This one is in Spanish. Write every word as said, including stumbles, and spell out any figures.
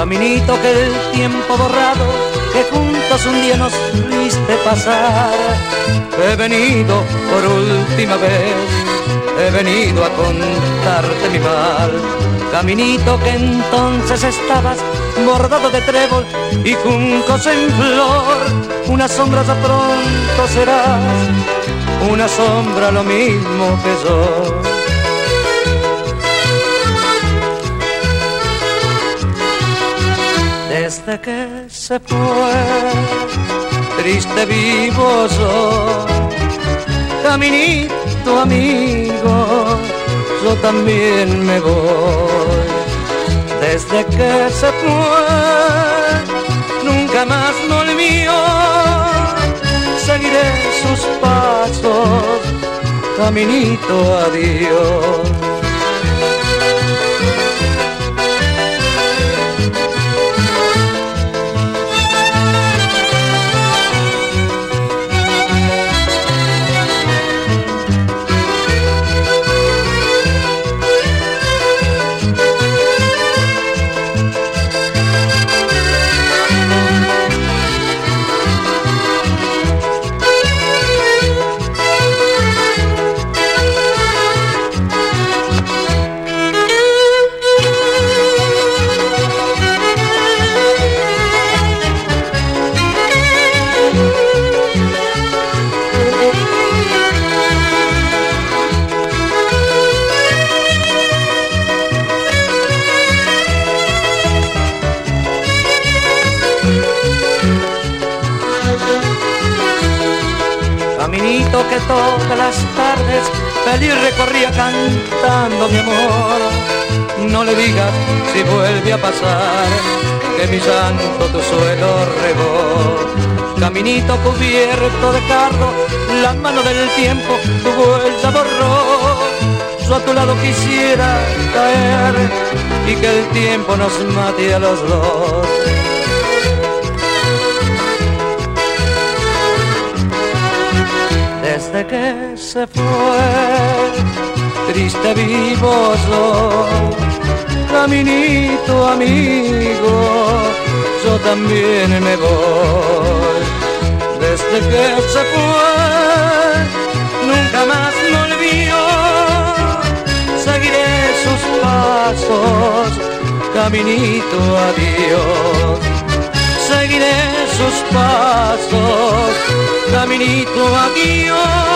Caminito que el tiempo borrado, que juntos un día nos viste pasar. He venido por última vez, he venido a contarte mi mal. Caminito que entonces estabas bordado de trébol y juncos en flor. Una sombra ya pronto serás, una sombra lo mismo que yo. Desde que se fue, triste vivo yo. Caminito amigo, yo también me voy. Desde que se fue, nunca más volvió. Seguiré sus pasos, caminito adiós. Caminito que todas las tardes feliz recorría cantando mi amor. No le digas si vuelve a pasar que mi llanto tu suelo regó. Caminito cubierto de cardo, la mano del tiempo tu vuelta borró. Yo a tu lado quisiera caer y que el tiempo nos mate a los dos. Desde que se fue, triste vivo yo. Caminito amigo, yo también me voy. Desde que se fue, nunca más volvió. Seguiré sus pasos, caminito adiós. Seguiré sus pasos, caminito adiós.